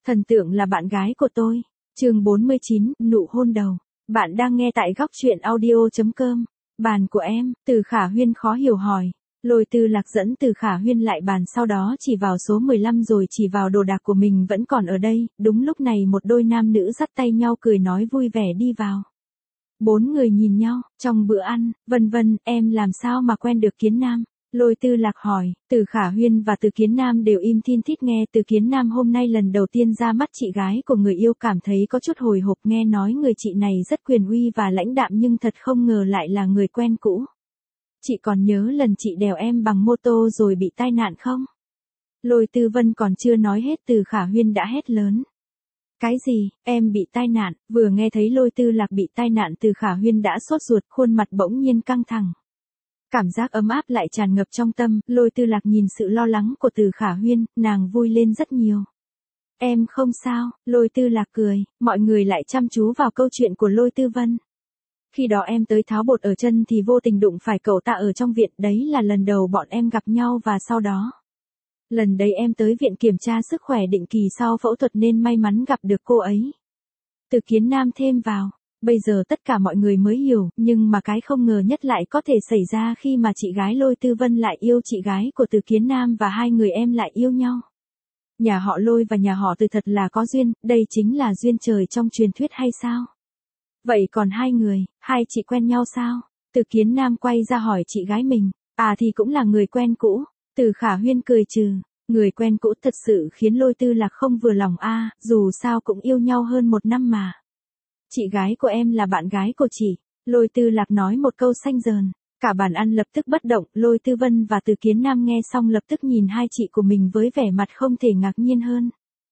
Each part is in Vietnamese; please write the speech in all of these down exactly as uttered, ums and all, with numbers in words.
Thần tượng là bạn gái của tôi. Chương bốn mươi chín, nụ hôn đầu. Bạn đang nghe tại góc truyện audio chấm com. Bàn của em, Từ Khả Huyên khó hiểu hỏi. Lôi Tư Lạc dẫn Từ Khả Huyên lại bàn, sau đó chỉ vào số mười lăm rồi chỉ vào đồ đạc của mình vẫn còn ở đây. Đúng lúc này một đôi nam nữ dắt tay nhau cười nói vui vẻ đi vào. Bốn người nhìn nhau, trong bữa ăn, Vân Vân, em làm sao mà quen được Kiến Nam? Lôi Tư Lạc hỏi. Từ Khả Huyên và Từ Kiến Nam đều im thin thít nghe. Từ Kiến Nam hôm nay lần đầu tiên ra mắt chị gái của người yêu, cảm thấy có chút hồi hộp, nghe nói người chị này rất quyền uy và lãnh đạm nhưng thật không ngờ lại là người quen cũ. Chị còn nhớ lần chị đèo em bằng mô tô rồi bị tai nạn không? Lôi Tư Vân còn chưa nói hết, Từ Khả Huyên đã hét lớn. Cái gì, em bị tai nạn? Vừa nghe thấy Lôi Tư Lạc bị tai nạn, Từ Khả Huyên đã sốt ruột, khuôn mặt bỗng nhiên căng thẳng. Cảm giác ấm áp lại tràn ngập trong tâm. Lôi Tư Lạc nhìn sự lo lắng của Từ Khả Huyên, nàng vui lên rất nhiều. Em không sao, Lôi Tư Lạc cười. Mọi người lại chăm chú vào câu chuyện của Lôi Tư Vân. Khi đó em tới tháo bột ở chân thì vô tình đụng phải cậu ta ở trong viện, đấy là lần đầu bọn em gặp nhau và sau đó. Lần đấy em tới viện kiểm tra sức khỏe định kỳ sau phẫu thuật nên may mắn gặp được cô ấy. Từ Kiến Nam thêm vào. Bây giờ tất cả mọi người mới hiểu, nhưng mà cái không ngờ nhất lại có thể xảy ra khi mà chị gái Lôi Tư Vân lại yêu chị gái của Từ Kiến Nam và hai người em lại yêu nhau. Nhà họ Lôi và nhà họ Từ thật là có duyên, đây chính là duyên trời trong truyền thuyết hay sao? Vậy còn hai người, hai chị quen nhau sao? Từ Kiến Nam quay ra hỏi chị gái mình. À thì cũng là người quen cũ. Từ Khả Huyên cười trừ. Người quen cũ thật sự khiến Lôi Tư Lạc không vừa lòng a, à, dù sao cũng yêu nhau hơn một năm mà. Chị gái của em là bạn gái của chị. Lôi Tư Lạc nói một câu xanh dờn. Cả bàn ăn lập tức bất động. Lôi Tư Vân và Từ Kiến Nam nghe xong lập tức nhìn hai chị của mình với vẻ mặt không thể ngạc nhiên hơn.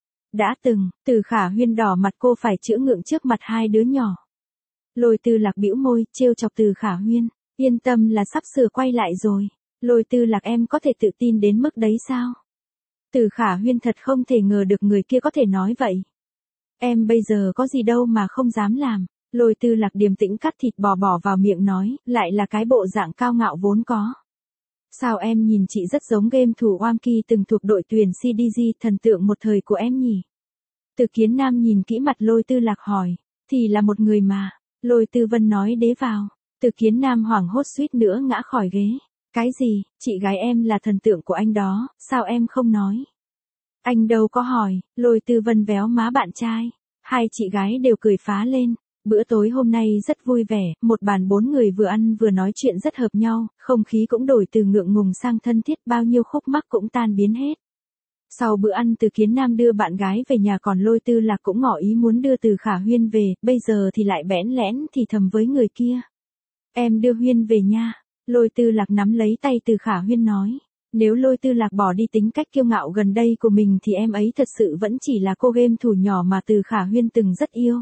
Đã từng, Từ Khả Huyên đỏ mặt, cô phải chữa ngượng trước mặt hai đứa nhỏ. Lôi Tư Lạc bĩu môi, trêu chọc Từ Khả Huyên. Yên tâm là sắp sửa quay lại rồi. Lôi Tư Lạc em có thể tự tin đến mức đấy sao? Từ Khả Huyên thật không thể ngờ được người kia có thể nói vậy. Em bây giờ có gì đâu mà không dám làm. Lôi Tư Lạc điềm tĩnh cắt thịt bò bỏ vào miệng nói, lại là cái bộ dạng cao ngạo vốn có. Sao em nhìn chị rất giống game thủ Oam Ki từng thuộc đội tuyển xê đê giê, thần tượng một thời của em nhỉ? Từ Kiến Nam nhìn kỹ mặt Lôi Tư Lạc hỏi, thì là một người mà. Lôi Tư Vân nói đế vào. Từ Kiến Nam hoảng hốt suýt nữa ngã khỏi ghế. Cái gì, chị gái em là thần tượng của anh đó, sao em không nói? Anh đâu có hỏi. Lôi Tư Vân véo má bạn trai. Hai chị gái đều cười phá lên. Bữa tối hôm nay rất vui vẻ, một bàn bốn người vừa ăn vừa nói chuyện rất hợp nhau, không khí cũng đổi từ ngượng ngùng sang thân thiết, bao nhiêu khúc mắc cũng tan biến hết. Sau bữa ăn, Từ Kiến Nam đưa bạn gái về nhà, còn Lôi Tư Lạc cũng ngỏ ý muốn đưa Từ Khả Huyên về, bây giờ thì lại bẽn lẽn thì thầm với người kia. Em đưa Huyên về nha. Lôi Tư Lạc nắm lấy tay Từ Khả Huyên nói. Nếu Lôi Tư Lạc bỏ đi tính cách kiêu ngạo gần đây của mình thì em ấy thật sự vẫn chỉ là cô game thủ nhỏ mà Từ Khả Huyên từng rất yêu.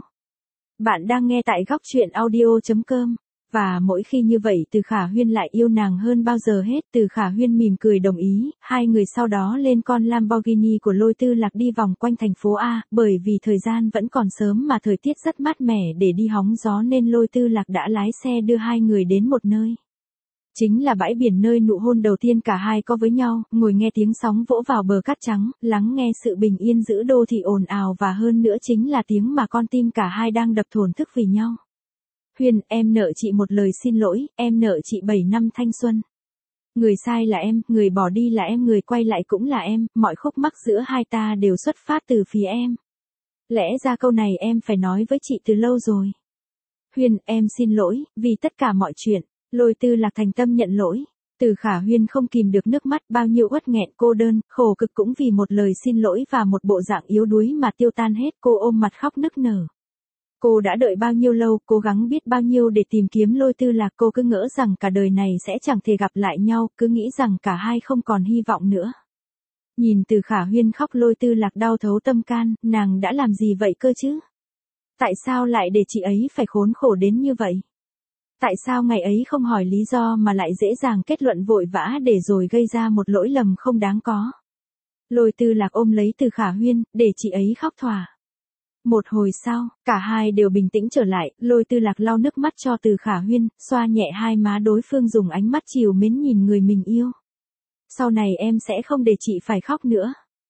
Bạn đang nghe tại góc truyện audio chấm com. Và mỗi khi như vậy Từ Khả Huyên lại yêu nàng hơn bao giờ hết. Từ Khả Huyên mỉm cười đồng ý, hai người sau đó lên con Lamborghini của Lôi Tư Lạc đi vòng quanh thành phố A, bởi vì thời gian vẫn còn sớm mà thời tiết rất mát mẻ để đi hóng gió nên Lôi Tư Lạc đã lái xe đưa hai người đến một nơi. Chính là bãi biển nơi nụ hôn đầu tiên cả hai có với nhau, ngồi nghe tiếng sóng vỗ vào bờ cát trắng, lắng nghe sự bình yên giữa đô thị ồn ào và hơn nữa chính là tiếng mà con tim cả hai đang đập thổn thức vì nhau. Huyên, em nợ chị một lời xin lỗi, em nợ chị bảy năm thanh xuân. Người sai là em, người bỏ đi là em, người quay lại cũng là em, mọi khúc mắc giữa hai ta đều xuất phát từ phía em. Lẽ ra câu này em phải nói với chị từ lâu rồi. Huyên, em xin lỗi, vì tất cả mọi chuyện. Lôi Tư Lạc thành tâm nhận lỗi. Từ Khả Huyên không kìm được nước mắt, bao nhiêu uất nghẹn, cô đơn, khổ cực cũng vì một lời xin lỗi và một bộ dạng yếu đuối mà tiêu tan hết. Cô ôm mặt khóc nức nở. Cô đã đợi bao nhiêu lâu, cố gắng biết bao nhiêu để tìm kiếm Lôi Tư Lạc, cô cứ ngỡ rằng cả đời này sẽ chẳng thể gặp lại nhau, cứ nghĩ rằng cả hai không còn hy vọng nữa. Nhìn Từ Khả Huyên khóc, Lôi Tư Lạc đau thấu tâm can, nàng đã làm gì vậy cơ chứ? Tại sao lại để chị ấy phải khốn khổ đến như vậy? Tại sao ngày ấy không hỏi lý do mà lại dễ dàng kết luận vội vã để rồi gây ra một lỗi lầm không đáng có? Lôi Tư Lạc ôm lấy Từ Khả Huyên, để chị ấy khóc thỏa. Một hồi sau, cả hai đều bình tĩnh trở lại, Lôi Tư Lạc lau nước mắt cho Từ Khả Huyên, xoa nhẹ hai má đối phương, dùng ánh mắt trìu mến nhìn người mình yêu. Sau này em sẽ không để chị phải khóc nữa.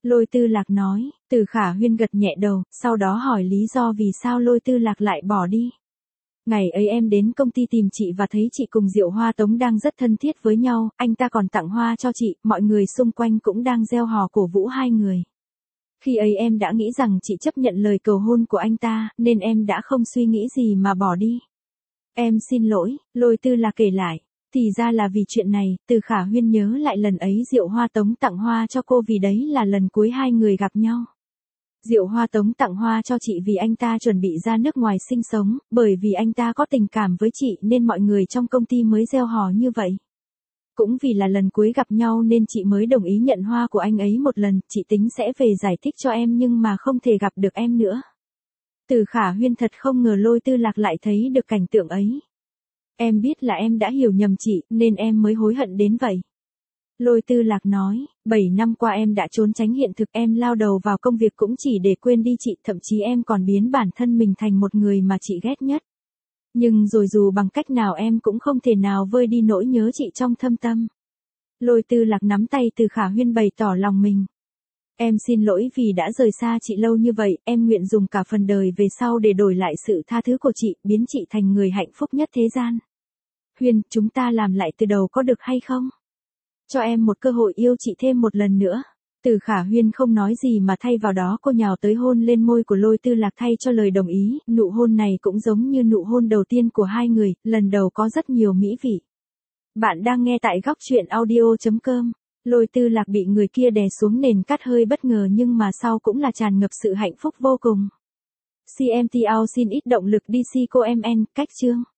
Lôi Tư Lạc nói, Từ Khả Huyên gật nhẹ đầu, sau đó hỏi lý do vì sao Lôi Tư Lạc lại bỏ đi. Ngày ấy em đến công ty tìm chị và thấy chị cùng Diệu Hoa Tống đang rất thân thiết với nhau, anh ta còn tặng hoa cho chị, mọi người xung quanh cũng đang reo hò cổ vũ hai người. Khi ấy em đã nghĩ rằng chị chấp nhận lời cầu hôn của anh ta, nên em đã không suy nghĩ gì mà bỏ đi. Em xin lỗi, Lôi Tư Lạc kể lại. Thì ra là vì chuyện này, Từ Khả Huyên nhớ lại lần ấy Diệu Hoa Tống tặng hoa cho cô vì đấy là lần cuối hai người gặp nhau. Diệu Hoa Tống tặng hoa cho chị vì anh ta chuẩn bị ra nước ngoài sinh sống, bởi vì anh ta có tình cảm với chị nên mọi người trong công ty mới reo hò như vậy. Cũng vì là lần cuối gặp nhau nên chị mới đồng ý nhận hoa của anh ấy một lần, chị tính sẽ về giải thích cho em nhưng mà không thể gặp được em nữa. Từ Khả Huyên thật không ngờ Lôi Tư Lạc lại thấy được cảnh tượng ấy. Em biết là em đã hiểu nhầm chị, nên em mới hối hận đến vậy. Lôi Tư Lạc nói, bảy năm qua em đã trốn tránh hiện thực, em lao đầu vào công việc cũng chỉ để quên đi chị, thậm chí em còn biến bản thân mình thành một người mà chị ghét nhất. Nhưng rồi dù bằng cách nào em cũng không thể nào vơi đi nỗi nhớ chị trong thâm tâm. Lôi Tư Lạc nắm tay Từ Khả Huyên bày tỏ lòng mình. Em xin lỗi vì đã rời xa chị lâu như vậy, em nguyện dùng cả phần đời về sau để đổi lại sự tha thứ của chị, biến chị thành người hạnh phúc nhất thế gian. Huyên, chúng ta làm lại từ đầu có được hay không? Cho em một cơ hội yêu chị thêm một lần nữa. Từ Khả Huyên không nói gì mà thay vào đó cô nhào tới hôn lên môi của Lôi Tư Lạc thay cho lời đồng ý, nụ hôn này cũng giống như nụ hôn đầu tiên của hai người, lần đầu có rất nhiều mỹ vị. Bạn đang nghe tại góc truyện audio chấm com. Lôi Tư Lạc bị người kia đè xuống nền cát hơi bất ngờ nhưng mà sau cũng là tràn ngập sự hạnh phúc vô cùng. xê em tê o xin ít động lực đi si cô em en, cách chương.